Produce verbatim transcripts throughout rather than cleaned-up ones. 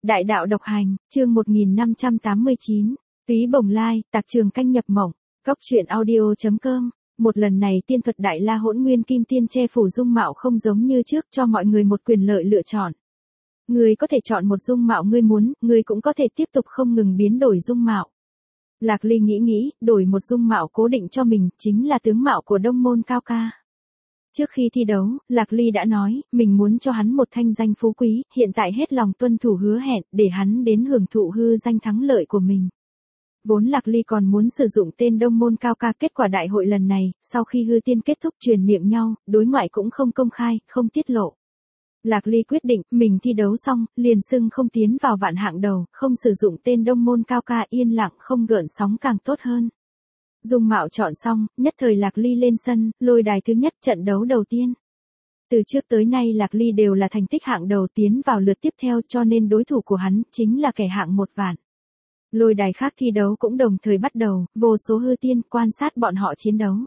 Đại đạo độc hành, chương một nghìn năm trăm tám mươi chín, Túy Bồng Lai, Tạc Trường Canh nhập mộng, Cốc truyện audio chấm com. Một lần này tiên thuật Đại La Hỗn Nguyên Kim Tiên che phủ dung mạo không giống như trước, cho mọi người một quyền lợi lựa chọn. Người có thể chọn một dung mạo ngươi muốn, người cũng có thể tiếp tục không ngừng biến đổi dung mạo. Lạc Ly nghĩ nghĩ, đổi một dung mạo cố định cho mình, chính là tướng mạo của Đông Môn Cao Ca. Trước khi thi đấu, Lạc Ly đã nói, mình muốn cho hắn một thanh danh phú quý, hiện tại hết lòng tuân thủ hứa hẹn, để hắn đến hưởng thụ hư danh thắng lợi của mình. Vốn Lạc Ly còn muốn sử dụng tên Đông Môn Cao Ca, kết quả đại hội lần này, sau khi hư tiên kết thúc truyền miệng nhau, đối ngoại cũng không công khai, không tiết lộ. Lạc Ly quyết định, mình thi đấu xong, liền xưng không tiến vào vạn hạng đầu, không sử dụng tên Đông Môn Cao Ca, yên lặng không gợn sóng càng tốt hơn. Dung mạo chọn xong, nhất thời Lạc Ly lên sân, lôi đài thứ nhất trận đấu đầu tiên. Từ trước tới nay Lạc Ly đều là thành tích hạng đầu tiến vào lượt tiếp theo, cho nên đối thủ của hắn chính là kẻ hạng một vạn. Lôi đài khác thi đấu cũng đồng thời bắt đầu, vô số hư tiên quan sát bọn họ chiến đấu.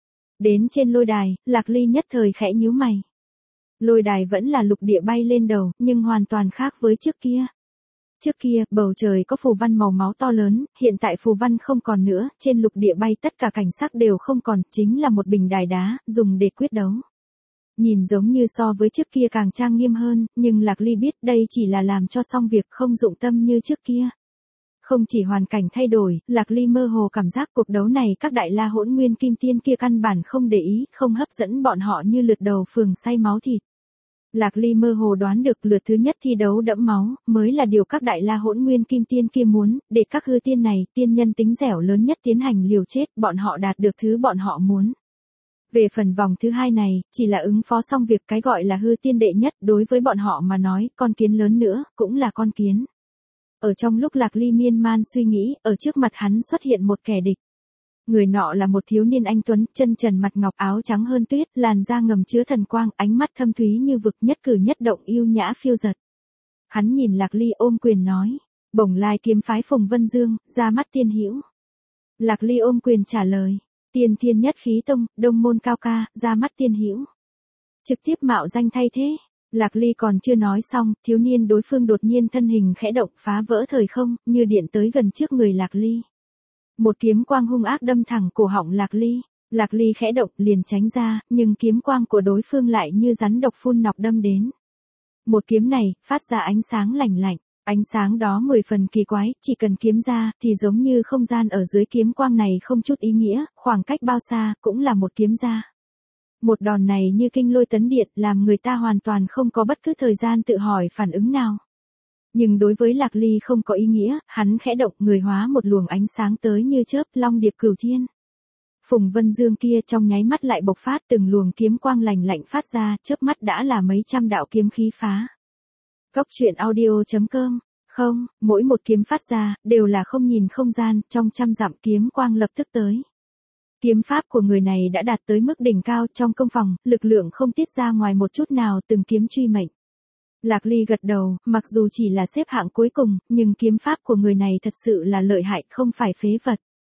Đến trên lôi đài, Lạc Ly nhất thời khẽ nhíu mày. Lôi đài vẫn là lục địa bay lên đầu, nhưng hoàn toàn khác với trước kia. Trước kia, bầu trời có phù văn màu máu to lớn, hiện tại phù văn không còn nữa, trên lục địa bay tất cả cảnh sắc đều không còn, chính là một bình đài đá, dùng để quyết đấu. Nhìn giống như so với trước kia càng trang nghiêm hơn, nhưng Lạc Ly biết đây chỉ là làm cho xong việc, không dụng tâm như trước kia. Không chỉ hoàn cảnh thay đổi, Lạc Ly mơ hồ cảm giác cuộc đấu này các Đại La Hỗn Nguyên Kim Tiên kia căn bản không để ý, không hấp dẫn bọn họ như lượt đầu phường say máu thịt. Lạc Ly mơ hồ đoán được lượt thứ nhất thi đấu đẫm máu, mới là điều các Đại La Hỗn Nguyên Kim Tiên kia muốn, để các hư tiên này, tiên nhân tính dẻo lớn nhất tiến hành liều chết, bọn họ đạt được thứ bọn họ muốn. Về phần vòng thứ hai này, chỉ là ứng phó xong việc cái gọi là hư tiên đệ nhất, đối với bọn họ mà nói, con kiến lớn nữa, cũng là con kiến. Ở trong lúc Lạc Ly miên man suy nghĩ, ở trước mặt hắn xuất hiện một kẻ địch. Người nọ là một thiếu niên anh tuấn, chân trần mặt ngọc, áo trắng hơn tuyết, làn da ngầm chứa thần quang, ánh mắt thâm thúy như vực, nhất cử nhất động yêu nhã phiêu dật. Hắn nhìn Lạc Ly ôm quyền nói, Bồng Lai kiếm phái Phùng Vân Dương, ra mắt tiên hữu. Lạc Ly ôm quyền trả lời, Tiên Thiên Nhất Khí Tông, Đông Môn Cao Ca, ra mắt tiên hữu. Trực tiếp mạo danh thay thế. Lạc Ly còn chưa nói xong, thiếu niên đối phương đột nhiên thân hình khẽ động, phá vỡ thời không, như điện tới gần trước người Lạc Ly. Một kiếm quang hung ác đâm thẳng cổ họng Lạc Ly. Lạc Ly khẽ động liền tránh ra, nhưng kiếm quang của đối phương lại như rắn độc phun nọc đâm đến. Một kiếm này, phát ra ánh sáng lạnh lạnh. Ánh sáng đó mười phần kỳ quái, chỉ cần kiếm ra, thì giống như không gian ở dưới kiếm quang này không chút ý nghĩa, khoảng cách bao xa, cũng là một kiếm ra. Một đòn này như kinh lôi tấn điện, làm người ta hoàn toàn không có bất cứ thời gian tự hỏi phản ứng nào. Nhưng đối với Lạc Ly không có ý nghĩa, hắn khẽ động người hóa một luồng ánh sáng tới như chớp, long điệp cửu thiên. Phùng Vân Dương kia trong nháy mắt lại bộc phát từng luồng kiếm quang lành lạnh phát ra, chớp mắt đã là mấy trăm đạo kiếm khí phá. Cốc truyện audio chấm com, không, mỗi một kiếm phát ra, đều là không nhìn không gian, trong trăm dặm kiếm quang lập tức tới. Kiếm pháp của người này đã đạt tới mức đỉnh cao, trong công phòng, lực lượng không tiết ra ngoài một chút nào, từng kiếm truy mệnh. Lạc Ly gật đầu, mặc dù chỉ là xếp hạng cuối cùng, nhưng kiếm pháp của người này thật sự là lợi hại, không phải phế vật.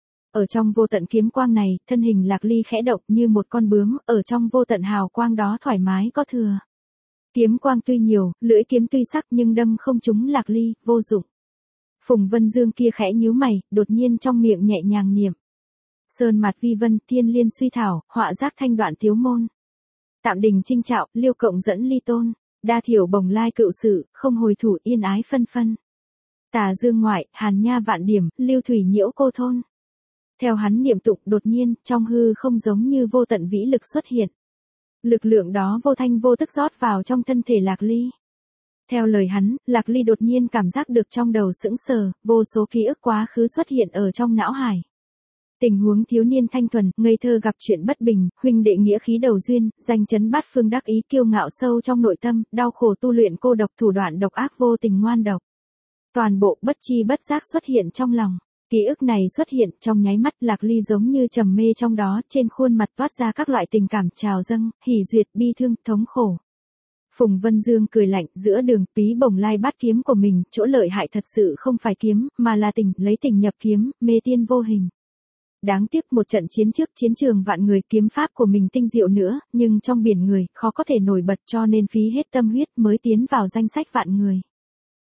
Ở trong vô tận kiếm quang này, thân hình Lạc Ly khẽ động như một con bướm, ở trong vô tận hào quang đó thoải mái có thừa. Kiếm quang tuy nhiều, lưỡi kiếm tuy sắc nhưng đâm không trúng Lạc Ly, vô dụng. Phùng Vân Dương kia khẽ nhíu mày, đột nhiên trong miệng nhẹ nhàng niệm. Sơn mạt vi vân, thiên liên suy thảo, họa giác thanh đoạn thiếu môn. Tạm đình trinh trạo, liêu cộng dẫn ly tôn. Đa thiểu Bồng Lai cựu sự, không hồi thủ yên ái phân phân. Tà dương ngoại, hàn nha vạn điểm, lưu thủy nhiễu cô thôn. Theo hắn niệm tụng, đột nhiên, trong hư không giống như vô tận vĩ lực xuất hiện. Lực lượng đó vô thanh vô tức rót vào trong thân thể Lạc Ly. Theo lời hắn, Lạc Ly đột nhiên cảm giác được trong đầu sững sờ, vô số ký ức quá khứ xuất hiện ở trong não hải. Tình huống thiếu niên thanh thuần, ngây thơ gặp chuyện bất bình, huynh đệ nghĩa khí đầu duyên, danh chấn bát phương đắc ý, kiêu ngạo sâu trong nội tâm, đau khổ tu luyện cô độc, thủ đoạn độc ác vô tình ngoan độc. Toàn bộ bất chi bất giác xuất hiện trong lòng. Ký ức này xuất hiện trong nháy mắt, Lạc Ly giống như trầm mê trong đó, trên khuôn mặt toát ra các loại tình cảm trào dâng, hỉ duyệt, bi thương, thống khổ. Phùng Vân Dương cười lạnh, giữa đường, Túy Bồng Lai bát kiếm của mình, chỗ lợi hại thật sự không phải kiếm, mà là tình, lấy tình nhập kiếm, mê tiên vô hình. Đáng tiếc một trận chiến trước chiến trường vạn người, kiếm pháp của mình tinh diệu nữa, nhưng trong biển người, khó có thể nổi bật, cho nên phí hết tâm huyết mới tiến vào danh sách vạn người.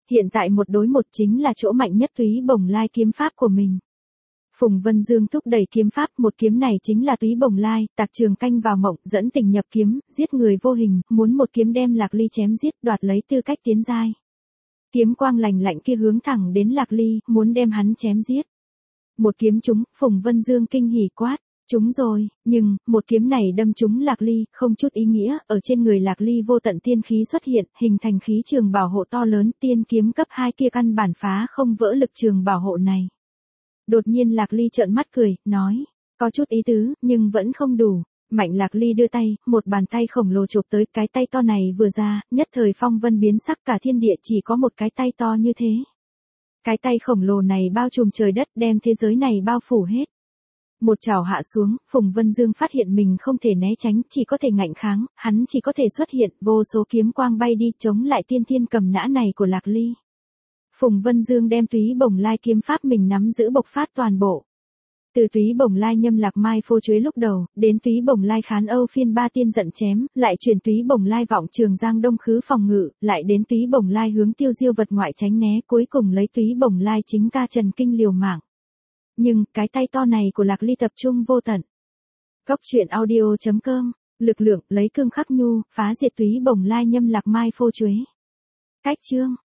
Hiện tại một đối một chính là chỗ mạnh nhất Túy Bồng Lai kiếm pháp của mình. Phùng Vân Dương thúc đẩy kiếm pháp, một kiếm này chính là Túy Bồng Lai, Tạc Trường Canh vào mộng, dẫn tình nhập kiếm, giết người vô hình, muốn một kiếm đem Lạc Ly chém giết, đoạt lấy tư cách tiến giai. Kiếm quang lành lạnh kia hướng thẳng đến Lạc Ly, muốn đem hắn chém giết. Một kiếm trúng, Phùng Vân Dương kinh hỉ quát, trúng rồi, nhưng, một kiếm này đâm trúng Lạc Ly, không chút ý nghĩa, ở trên người Lạc Ly vô tận tiên khí xuất hiện, hình thành khí trường bảo hộ to lớn, tiên kiếm cấp hai kia căn bản phá không vỡ lực trường bảo hộ này. Đột nhiên Lạc Ly trợn mắt cười, nói, có chút ý tứ, nhưng vẫn không đủ. Mạnh Lạc Ly đưa tay, một bàn tay khổng lồ chụp tới, cái tay to này vừa ra, nhất thời phong vân biến sắc, cả thiên địa chỉ có một cái tay to như thế. Cái tay khổng lồ này bao trùm trời đất, đem thế giới này bao phủ hết. Một chảo hạ xuống, Phùng Vân Dương phát hiện mình không thể né tránh, chỉ có thể ngạnh kháng, hắn chỉ có thể xuất hiện, vô số kiếm quang bay đi, chống lại tiên thiên cầm nã này của Lạc Ly. Phùng Vân Dương đem Túy Bồng Lai kiếm pháp mình nắm giữ bộc phát toàn bộ. Từ Túy Bồng Lai nhâm Lạc Mai phô chuế lúc đầu, đến Túy Bồng Lai khán Âu phiên ba tiên giận chém, lại chuyển Túy Bồng Lai vọng Trường Giang đông khứ phòng ngự, lại đến Túy Bồng Lai hướng tiêu diêu vật ngoại tránh né, cuối cùng lấy Túy Bồng Lai chính ca Trần Kinh liều mạng. Nhưng, cái tay to này của Lạc Ly tập trung vô tận. Góc truyện audio chấm com, lực lượng, lấy cương khắc nhu, phá diệt Túy Bồng Lai nhâm Lạc Mai phô chuế. Cách chương